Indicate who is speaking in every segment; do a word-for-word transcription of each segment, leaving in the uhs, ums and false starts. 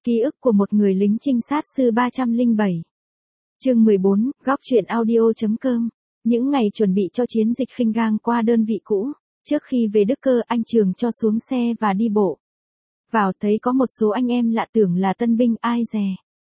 Speaker 1: Ký ức của một người lính trinh sát sư ba trăm lẻ bảy. Chương mười bốn, góc truyện audio.com. Những ngày chuẩn bị cho chiến dịch khinh gang qua đơn vị cũ, trước khi về Đức Cơ, anh Trường cho xuống xe và đi bộ. Vào thấy có một số anh em lạ, tưởng là tân binh, ai dè.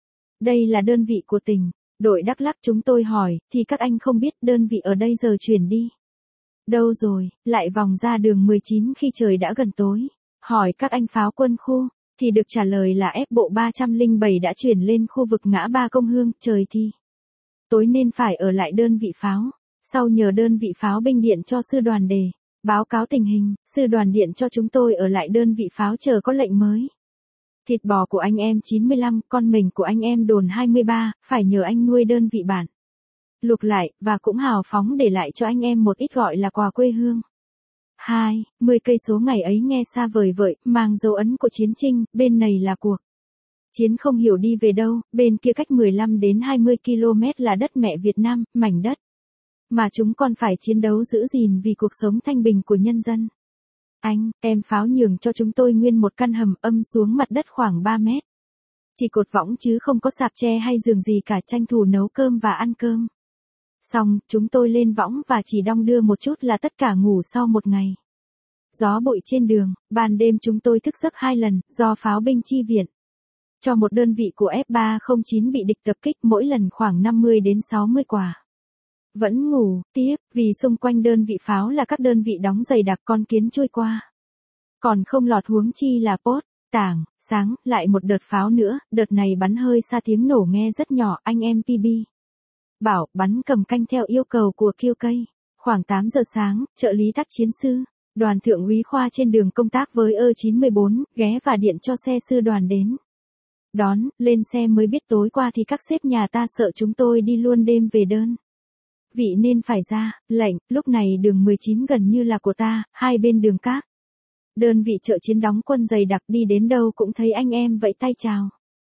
Speaker 1: Đây là đơn vị của tỉnh, đội Đắk Lắk. Chúng tôi hỏi, thì các anh không biết đơn vị ở đây giờ chuyển đi. Đâu rồi, lại vòng ra đường mười chín khi trời đã gần tối. Hỏi các anh pháo quân khu, thì được trả lời là ép bộ ba trăm lẻ bảy đã chuyển lên khu vực ngã ba Công Hương. Trời thì tối nên phải ở lại đơn vị pháo. Sau nhờ đơn vị pháo binh điện cho sư đoàn đề báo cáo tình hình, sư đoàn điện cho chúng tôi ở lại đơn vị pháo chờ có lệnh mới. Thịt bò của anh em chín mươi lăm, con mình của anh em đồn hai mươi ba, phải nhờ anh nuôi đơn vị bản. Luộc lại, và cũng hào phóng để lại cho anh em một ít gọi là quà quê hương. Hai, mười cây số ngày ấy nghe xa vời vợi, mang dấu ấn của chiến tranh, bên này là cuộc chiến không hiểu đi về đâu, bên kia cách mười lăm đến hai mươi ki lô mét là đất mẹ Việt Nam, mảnh đất mà chúng con phải chiến đấu giữ gìn vì cuộc sống thanh bình của nhân dân. Anh, em pháo nhường cho chúng tôi nguyên một căn hầm âm xuống mặt đất khoảng ba mét. Chỉ cột võng chứ không có sạp tre hay giường gì cả, tranh thủ nấu cơm và ăn cơm. Xong, chúng tôi lên võng và chỉ đong đưa một chút là tất cả ngủ sau một ngày. Gió bụi trên đường, ban đêm chúng tôi thức giấc hai lần, do pháo binh chi viện. Cho một đơn vị của F ba không chín bị địch tập kích, mỗi lần khoảng năm mươi đến sáu mươi quả. Vẫn ngủ, tiếp, vì xung quanh đơn vị pháo là các đơn vị đóng dày đặc, con kiến trôi qua. Còn không lọt, huống chi là pốt, tảng. Sáng, lại một đợt pháo nữa, đợt này bắn hơi xa, tiếng nổ nghe rất nhỏ, anh em pê bê bảo bắn cầm canh theo yêu cầu của Kiêu Cây. Khoảng tám giờ sáng, trợ lý tác chiến sư, đoàn thượng úy Khoa trên đường công tác với ơ chín mươi bốn, ghé và điện cho xe sư đoàn đến. Đón, lên xe mới biết tối qua thì các sếp nhà ta sợ chúng tôi đi luôn đêm về đơn vị nên phải ra lệnh. Lúc này đường mười chín gần như là của ta, hai bên đường các đơn vị trợ chiến đóng quân dày đặc, đi đến đâu cũng thấy anh em vẫy tay chào.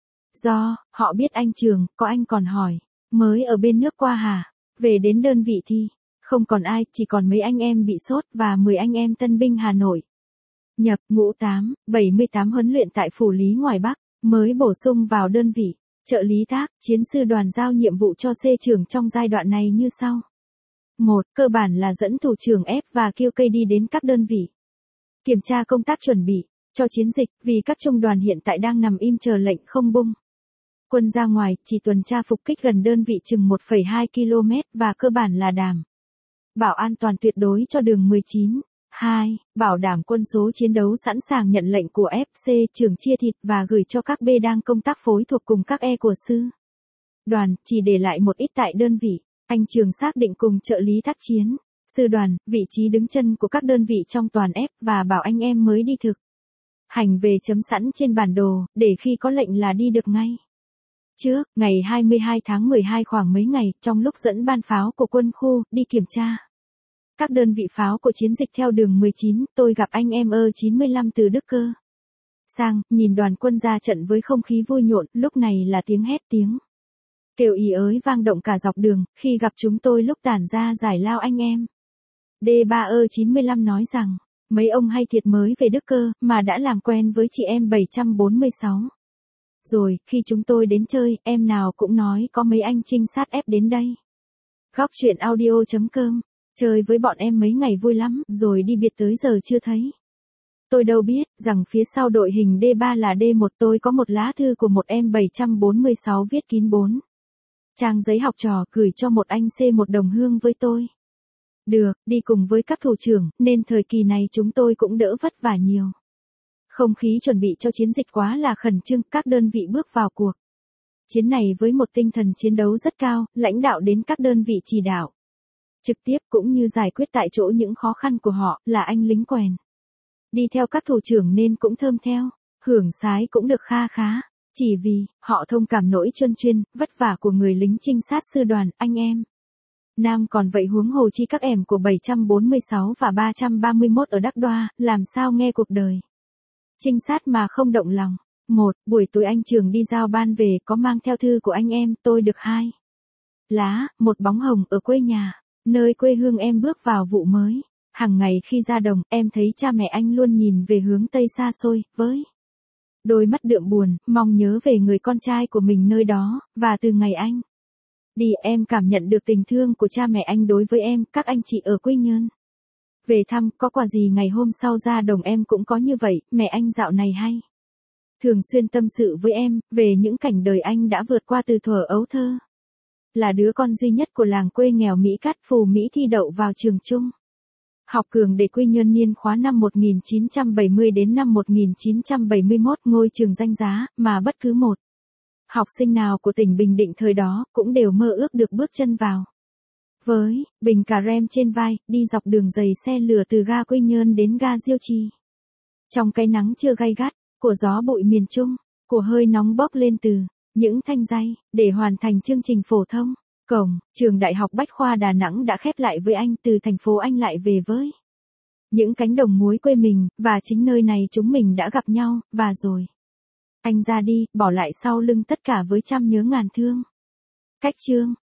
Speaker 1: Do họ biết anh Trường, có anh còn hỏi, mới ở bên nước qua hả? Về đến đơn vị thì không còn ai, chỉ còn mấy anh em bị sốt và mười anh em tân binh Hà Nội. Nhập ngũ tám, bảy mươi tám huấn luyện tại Phủ Lý ngoài Bắc, mới bổ sung vào đơn vị. Trợ lý tác, chiến sư đoàn giao nhiệm vụ cho C trưởng trong giai đoạn này như sau. một. Cơ bản là dẫn thủ trưởng F và Kiêu Cây đi đến các đơn vị. Kiểm tra công tác chuẩn bị cho chiến dịch, vì các trung đoàn hiện tại đang nằm im chờ lệnh không bung quân ra ngoài, chỉ tuần tra phục kích gần đơn vị chừng một phẩy hai ki lô mét và cơ bản là đảm bảo an toàn tuyệt đối cho đường mười chín. Hai. Bảo đảm quân số chiến đấu sẵn sàng nhận lệnh của F C trưởng chia thịt và gửi cho các B đang công tác phối thuộc cùng các E của sư đoàn, chỉ để lại một ít tại đơn vị. Anh Trường xác định cùng trợ lý tác chiến sư đoàn, vị trí đứng chân của các đơn vị trong toàn F và bảo anh em mới đi thực hành về chấm sẵn trên bản đồ, để khi có lệnh là đi được ngay. Trước, ngày hai mươi hai tháng mười hai, khoảng mấy ngày, trong lúc dẫn ban pháo của quân khu đi kiểm tra các đơn vị pháo của chiến dịch theo đường mười chín, tôi gặp anh em ơ chín mươi lăm từ Đức Cơ sang, nhìn đoàn quân ra trận với không khí vui nhộn. Lúc này là tiếng hét, tiếng kêu ý ới vang động cả dọc đường, khi gặp chúng tôi lúc tản ra giải lao. Anh em D ba ơ chín mươi lăm nói rằng, mấy ông hay thiệt mới về Đức Cơ, mà đã làm quen với chị em bảy trăm bốn mươi sáu. Rồi, khi chúng tôi đến chơi, em nào cũng nói có mấy anh trinh sát ép đến đây. Góc truyện audio.com. Chơi với bọn em mấy ngày vui lắm, rồi đi biệt tới giờ chưa thấy. Tôi đâu biết, rằng phía sau đội hình D ba là D một. Tôi có một lá thư của một em bảy trăm bốn mươi sáu viết kín bốn trang giấy học trò, gửi cho một anh C một đồng hương với tôi. Được, đi cùng với các thủ trưởng, nên thời kỳ này chúng tôi cũng đỡ vất vả nhiều. Không khí chuẩn bị cho chiến dịch quá là khẩn trương, các đơn vị bước vào cuộc chiến này với một tinh thần chiến đấu rất cao, lãnh đạo đến các đơn vị chỉ đạo trực tiếp cũng như giải quyết tại chỗ những khó khăn của họ, là anh lính quèn. Đi theo các thủ trưởng nên cũng thơm theo, hưởng sái cũng được kha khá, chỉ vì họ thông cảm nỗi chân chuyên, vất vả của người lính trinh sát sư đoàn. Anh em Nam còn vậy, huống hồ chi các em của bảy trăm bốn mươi sáu và ba trăm ba mươi mốt ở Đắk Đoa, làm sao nghe cuộc đời trinh sát mà không động lòng. Một, buổi tối anh Trường đi giao ban về, có mang theo thư của anh em, tôi được hai lá, một bóng hồng ở quê nhà, nơi quê hương em bước vào vụ mới. Hàng ngày khi ra đồng, em thấy cha mẹ anh luôn nhìn về hướng tây xa xôi, với Đôi mắt đượm buồn, mong nhớ về người con trai của mình nơi đó, và từ ngày anh đi em cảm nhận được tình thương của cha mẹ anh đối với em, các anh chị ở Quy Nhơn về thăm, có quà gì ngày hôm sau ra đồng em cũng có như vậy, mẹ anh dạo này hay thường xuyên tâm sự với em, về những cảnh đời anh đã vượt qua từ thuở ấu thơ. Là đứa con duy nhất của làng quê nghèo Mỹ Cát Phù Mỹ thi đậu vào trường trung học Cường để Quy Nhơn niên khóa năm một nghìn chín trăm bảy mươi đến năm một nghìn chín trăm bảy mươi mốt, ngôi trường danh giá, mà bất cứ một học sinh nào của tỉnh Bình Định thời đó, cũng đều mơ ước được bước chân vào. Với bình cà rem trên vai, đi dọc đường dày xe lửa từ ga Quy Nhơn đến ga Diêu Trì. Trong cái nắng chưa gay gắt, của gió bụi miền Trung, của hơi nóng bốc lên từ những thanh day, để hoàn thành chương trình phổ thông. Cổng, trường Đại học Bách khoa Đà Nẵng đã khép lại với anh, từ thành phố anh lại về với những cánh đồng muối quê mình, và chính nơi này chúng mình đã gặp nhau, và rồi anh ra đi, bỏ lại sau lưng tất cả với trăm nhớ ngàn thương. Cách chương